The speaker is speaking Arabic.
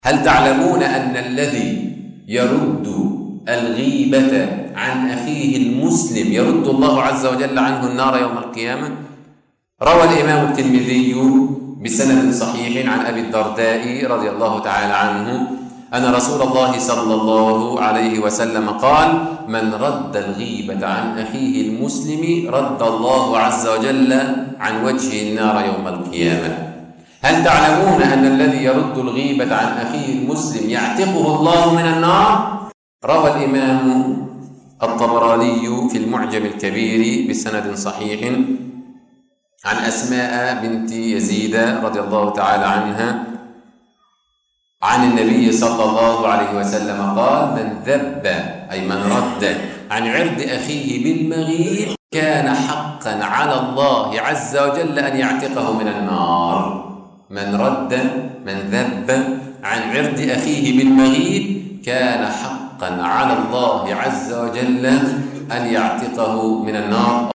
هل تعلمون أن الذي يرد الغيبة عن أخيه المسلم يرد الله عز وجل عنه النار يوم القيامة؟ روى الإمام الترمذي بسند صحيح عن أبي الدرداء رضي الله تعالى عنه أن رسول الله صلى الله عليه وسلم قال: من رد الغيبة عن أخيه المسلم رد الله عز وجل عن وجهه النار يوم القيامة. هل تعلمون أن الذي يرد الغيبة عن أخيه المسلم يعتقه الله من النار؟ روى الإمام الطبراني في المعجم الكبير بسند صحيح عن أسماء بنت يزيد رضي الله تعالى عنها عن النبي صلى الله عليه وسلم قال: من ذب أي من رد عن عرض أخيه بالمغيب كان حقا على الله عز وجل أن يعتقه من النار. من ذب عن عرض أخيه بالمغيب كان حقا على الله عز وجل أن يعتقه من النار.